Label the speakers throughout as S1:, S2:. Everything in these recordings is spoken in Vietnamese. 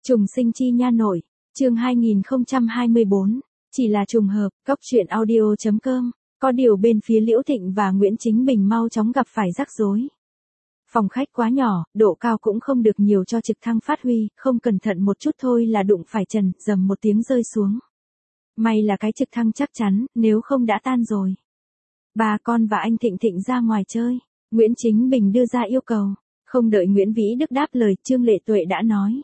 S1: Trùng sinh chi nha nội, chương 2024, chỉ là trùng hợp, cóc truyện audio.com, có điều bên phía Liễu Thịnh và Nguyễn Chính Bình mau chóng gặp phải rắc rối. Phòng khách quá nhỏ, độ cao cũng không được nhiều cho trực thăng phát huy, không cẩn thận một chút thôi là đụng phải trần, dầm một tiếng rơi xuống. May là cái trực thăng chắc chắn, nếu không đã tan rồi. Bà con và anh Thịnh Thịnh ra ngoài chơi, Nguyễn Chính Bình đưa ra yêu cầu, không đợi Nguyễn Vĩ Đức đáp lời, Trương Lệ Tuệ đã nói.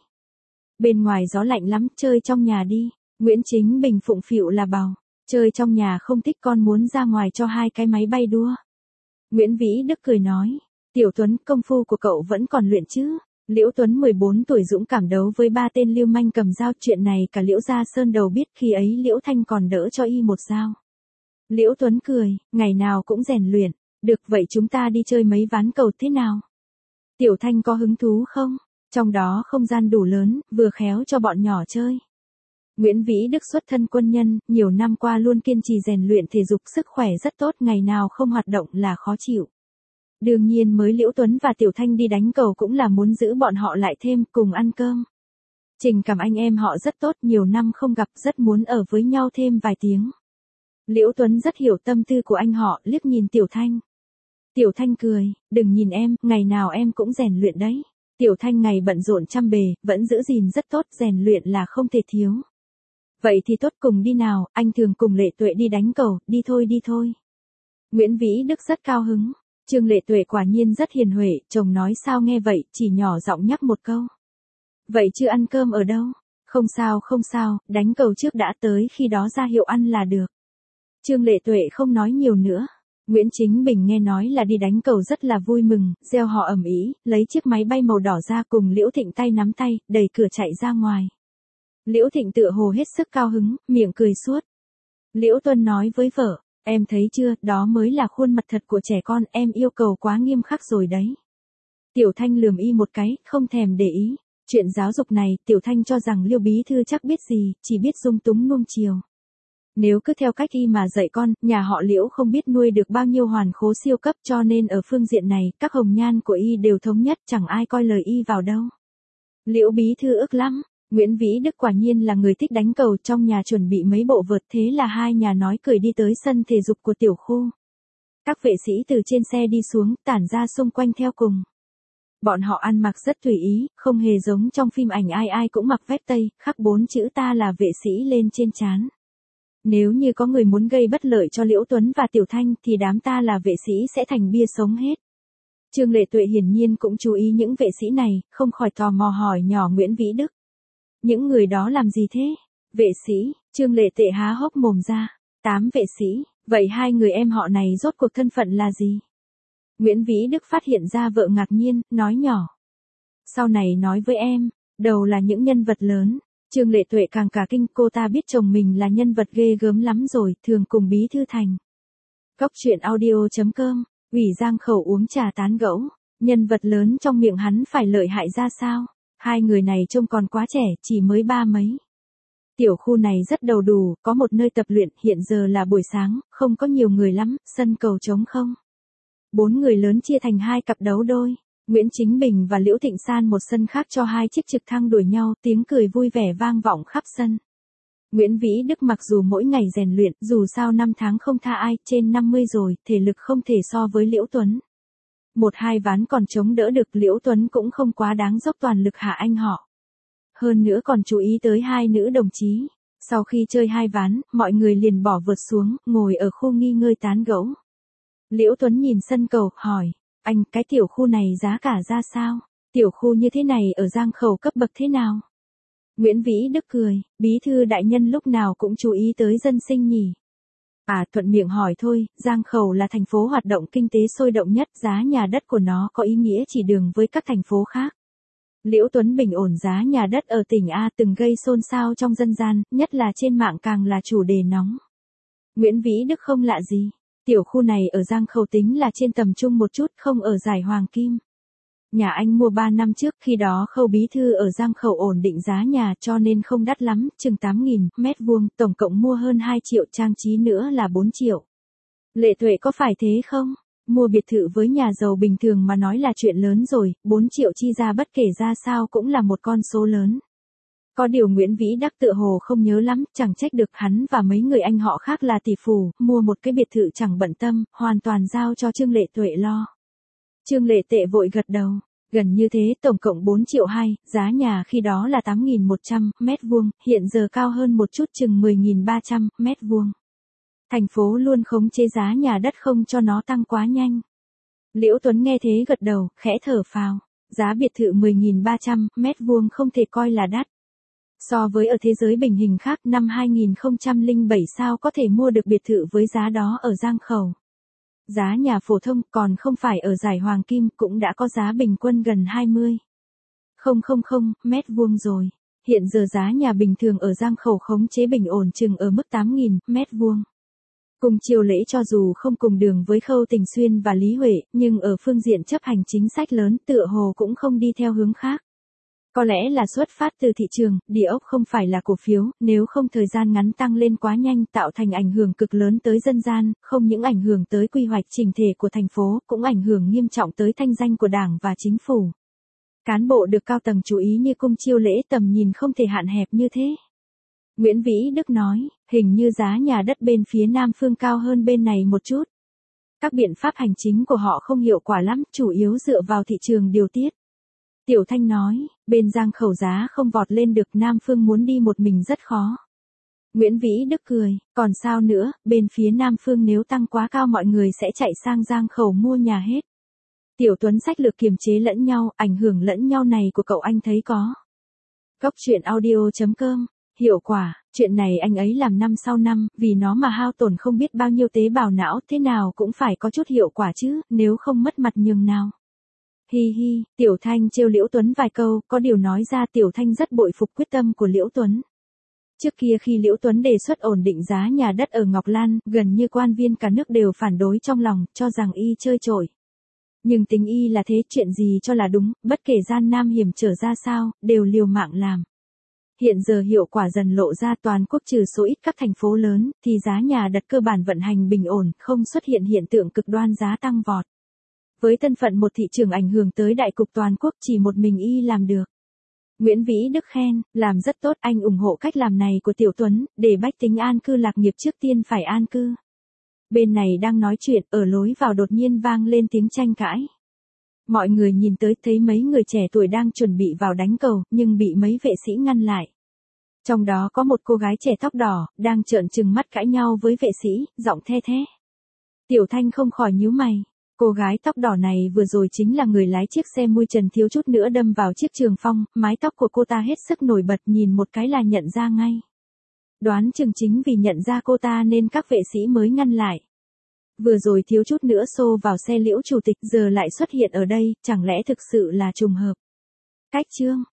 S1: Bên ngoài gió lạnh lắm, chơi trong nhà đi. Nguyễn Chính Bình phụng phịu là bảo, chơi trong nhà không thích, con muốn ra ngoài cho hai cái máy bay đua. Nguyễn Vĩ Đức cười nói, Tiểu Tuấn, công phu của cậu vẫn còn luyện chứ. Liễu Tuấn 14 tuổi dũng cảm đấu với 3 tên lưu manh cầm dao, chuyện này cả Liễu Gia Sơn đầu biết, khi ấy Liễu Thanh còn đỡ cho y một dao. Liễu Tuấn cười, ngày nào cũng rèn luyện, được vậy chúng ta đi chơi mấy ván cầu thế nào? Tiểu Thanh có hứng thú không? Trong đó không gian đủ lớn, vừa khéo cho bọn nhỏ chơi. Nguyễn Vĩ Đức xuất thân quân nhân, nhiều năm qua luôn kiên trì rèn luyện thể dục, sức khỏe rất tốt, ngày nào không hoạt động là khó chịu. Đương nhiên mới Liễu Tuấn và Tiểu Thanh đi đánh cầu cũng là muốn giữ bọn họ lại thêm, cùng ăn cơm. Tình cảm anh em họ rất tốt, nhiều năm không gặp, rất muốn ở với nhau thêm vài tiếng. Liễu Tuấn rất hiểu tâm tư của anh họ, liếc nhìn Tiểu Thanh. Tiểu Thanh cười, đừng nhìn em, ngày nào em cũng rèn luyện đấy. Tiểu Thanh ngày bận rộn chăm bề, vẫn giữ gìn rất tốt, rèn luyện là không thể thiếu. Vậy thì tốt, cùng đi nào, anh thường cùng Lệ Tuệ đi đánh cầu, đi thôi đi thôi. Nguyễn Vĩ Đức rất cao hứng. Trương Lệ Tuệ quả nhiên rất hiền huệ, chồng nói sao nghe vậy, chỉ nhỏ giọng nhắc một câu. Vậy chưa ăn cơm ở đâu? Không sao, đánh cầu trước đã, tới khi đó ra hiệu ăn là được. Trương Lệ Tuệ không nói nhiều nữa. Nguyễn Chính Bình nghe nói là đi đánh cầu rất là vui mừng, reo hò ầm ĩ, lấy chiếc máy bay màu đỏ ra, cùng Liễu Thịnh tay nắm tay, đẩy cửa chạy ra ngoài. Liễu Thịnh tựa hồ hết sức cao hứng, miệng cười suốt. Liễu Tuân nói với vợ, em thấy chưa, đó mới là khuôn mặt thật của trẻ con, em yêu cầu quá nghiêm khắc rồi đấy. Tiểu Thanh lườm y một cái, không thèm để ý. Chuyện giáo dục này, Tiểu Thanh cho rằng Liêu bí thư chắc biết gì, chỉ biết dung túng nuông chiều. Nếu cứ theo cách y mà dạy con, nhà họ Liễu không biết nuôi được bao nhiêu hoàn khố siêu cấp, cho nên ở phương diện này, các hồng nhan của y đều thống nhất, chẳng ai coi lời y vào đâu. Liễu bí thư ức lắm. Nguyễn Vĩ Đức quả nhiên là người thích đánh cầu, trong nhà chuẩn bị mấy bộ vợt, thế là hai nhà nói cười đi tới sân thể dục của tiểu khu. Các vệ sĩ từ trên xe đi xuống, tản ra xung quanh theo cùng. Bọn họ ăn mặc rất tùy ý, không hề giống trong phim ảnh ai ai cũng mặc vest tây, khắc 4 chữ ta là vệ sĩ lên trên trán. Nếu như có người muốn gây bất lợi cho Liễu Tuấn và Tiểu Thanh thì đám ta là vệ sĩ sẽ thành bia sống hết. Trương Lệ Tuệ hiển nhiên cũng chú ý những vệ sĩ này, không khỏi tò mò hỏi nhỏ Nguyễn Vĩ Đức. Những người đó làm gì thế? Vệ sĩ, Trương Lệ Tuệ há hốc mồm ra. 8 vệ sĩ, vậy hai người em họ này rốt cuộc thân phận là gì? Nguyễn Vĩ Đức phát hiện ra vợ ngạc nhiên, nói nhỏ. Sau này nói với em, đầu là những nhân vật lớn. Trương Lệ Tuệ càng cả kinh, cô ta biết chồng mình là nhân vật ghê gớm lắm rồi, thường cùng Bí Thư Thành. Cóc truyện audio.com, Ủy Giang Khẩu uống trà tán gẫu, nhân vật lớn trong miệng hắn phải lợi hại ra sao? Hai người này trông còn quá trẻ, chỉ mới 30 mấy. Tiểu khu này rất đầu đủ, có một nơi tập luyện, hiện giờ là buổi sáng, không có nhiều người lắm, sân cầu trống không. 4 người lớn chia thành 2 cặp đấu đôi. Nguyễn Chính Bình và Liễu Thịnh san một sân khác cho 2 chiếc trực thăng đuổi nhau, tiếng cười vui vẻ vang vọng khắp sân. Nguyễn Vĩ Đức mặc dù mỗi ngày rèn luyện, dù sao 5 tháng không tha ai, trên 50 rồi, thể lực không thể so với Liễu Tuấn. 1-2 ván còn chống đỡ được, Liễu Tuấn cũng không quá đáng dốc toàn lực hạ anh họ. Hơn nữa còn chú ý tới 2 nữ đồng chí. Sau khi chơi 2 ván, mọi người liền bỏ vợt xuống, ngồi ở khu nghỉ ngơi tán gẫu. Liễu Tuấn nhìn sân cầu, hỏi, anh, cái tiểu khu này giá cả ra sao? Tiểu khu như thế này ở Giang Khẩu cấp bậc thế nào? Nguyễn Vĩ Đức cười, bí thư đại nhân lúc nào cũng chú ý tới dân sinh nhỉ? À, thuận miệng hỏi thôi, Giang Khẩu là thành phố hoạt động kinh tế sôi động nhất, giá nhà đất của nó có ý nghĩa chỉ đường với các thành phố khác. Liễu Tuấn bình ổn giá nhà đất ở tỉnh A từng gây xôn xao trong dân gian, nhất là trên mạng càng là chủ đề nóng. Nguyễn Vĩ Đức không lạ gì. Tiểu khu này ở Giang Khẩu tính là trên tầm trung một chút, không ở giải Hoàng Kim. Nhà anh mua 3 năm trước, khi đó Khâu bí thư ở Giang Khẩu ổn định giá nhà cho nên không đắt lắm, chừng 8.000 mét vuông, tổng cộng mua hơn 2 triệu, trang trí nữa là 4 triệu. Lệ Tuệ có phải thế không? Mua biệt thự với nhà giàu bình thường mà nói là chuyện lớn rồi, 4 triệu chi ra bất kể ra sao cũng là một con số lớn. Có điều Nguyễn Vĩ Đắc tựa hồ không nhớ lắm, chẳng trách được hắn và mấy người anh họ khác là tỷ phú, mua một cái biệt thự chẳng bận tâm, hoàn toàn giao cho Trương Lệ Tuệ lo. Trương Lệ Tệ vội gật đầu. Gần như thế, tổng cộng 4,2 triệu, giá nhà khi đó là 8.100 mét vuông, hiện giờ cao hơn một chút chừng 10.300 mét vuông. Thành phố luôn khống chế giá nhà đất không cho nó tăng quá nhanh. Liễu Tuấn nghe thế gật đầu, khẽ thở phào. Giá biệt thự 10.300 mét vuông không thể coi là đắt. So với ở thế giới bình hình khác, năm 2007 sao có thể mua được biệt thự với giá đó ở Giang Khẩu. Giá nhà phổ thông còn không phải ở giải Hoàng Kim cũng đã có giá bình quân gần 20.000 mét vuông rồi. Hiện giờ giá nhà bình thường ở Giang Khẩu khống chế bình ổn chừng ở mức 8.000 mét vuông. Cùng chiều lễ cho dù không cùng đường với Khâu Tình Xuyên và Lý Huệ, nhưng ở phương diện chấp hành chính sách lớn tựa hồ cũng không đi theo hướng khác. Có lẽ là xuất phát từ thị trường, địa ốc không phải là cổ phiếu, nếu không thời gian ngắn tăng lên quá nhanh tạo thành ảnh hưởng cực lớn tới dân gian, không những ảnh hưởng tới quy hoạch chỉnh thể của thành phố, cũng ảnh hưởng nghiêm trọng tới thanh danh của Đảng và Chính phủ. Cán bộ được cao tầng chú ý như Cung Chiêu Lễ tầm nhìn không thể hạn hẹp như thế. Nguyễn Vĩ Đức nói, hình như giá nhà đất bên phía Nam Phương cao hơn bên này một chút. Các biện pháp hành chính của họ không hiệu quả lắm, chủ yếu dựa vào thị trường điều tiết. Tiểu Thanh nói, bên Giang Khẩu giá không vọt lên được, Nam Phương muốn đi một mình rất khó. Nguyễn Vĩ Đức cười, còn sao nữa, bên phía Nam Phương nếu tăng quá cao mọi người sẽ chạy sang Giang Khẩu mua nhà hết. Tiểu Tuấn sách lược kiềm chế lẫn nhau, ảnh hưởng lẫn nhau này của cậu anh thấy có. Góc truyện audio.com, hiệu quả, chuyện này anh ấy làm năm sau năm, vì nó mà hao tổn không biết bao nhiêu tế bào não, thế nào cũng phải có chút hiệu quả chứ, nếu không mất mặt nhường nào. Hi hi, Tiểu Thanh trêu Liễu Tuấn vài câu, có điều nói ra Tiểu Thanh rất bội phục quyết tâm của Liễu Tuấn. Trước kia khi Liễu Tuấn đề xuất ổn định giá nhà đất ở Ngọc Lan, gần như quan viên cả nước đều phản đối trong lòng, cho rằng y chơi trội. Nhưng tính y là thế, chuyện gì cho là đúng, bất kể gian nan hiểm trở ra sao, đều liều mạng làm. Hiện giờ hiệu quả dần lộ ra, toàn quốc trừ số ít các thành phố lớn, thì giá nhà đất cơ bản vận hành bình ổn, không xuất hiện hiện tượng cực đoan giá tăng vọt. Với thân phận một thị trường ảnh hưởng tới đại cục toàn quốc, chỉ một mình y làm được. Nguyễn Vĩ Đức khen, làm rất tốt, anh ủng hộ cách làm này của Tiểu Tuấn, để bách tính an cư lạc nghiệp trước tiên phải an cư. Bên này đang nói chuyện, ở lối vào đột nhiên vang lên tiếng tranh cãi. Mọi người nhìn tới thấy mấy người trẻ tuổi đang chuẩn bị vào đánh cầu, nhưng bị mấy vệ sĩ ngăn lại. Trong đó có một cô gái trẻ tóc đỏ, đang trợn trừng mắt cãi nhau với vệ sĩ, giọng the thé. Tiểu Thanh không khỏi nhíu mày. Cô gái tóc đỏ này vừa rồi chính là người lái chiếc xe mui trần thiếu chút nữa đâm vào chiếc Trường Phong, mái tóc của cô ta hết sức nổi bật, nhìn một cái là nhận ra ngay. Đoán chừng chính vì nhận ra cô ta nên các vệ sĩ mới ngăn lại. Vừa rồi thiếu chút nữa xô vào xe Liễu chủ tịch, giờ lại xuất hiện ở đây, chẳng lẽ thực sự là trùng hợp. Cách chương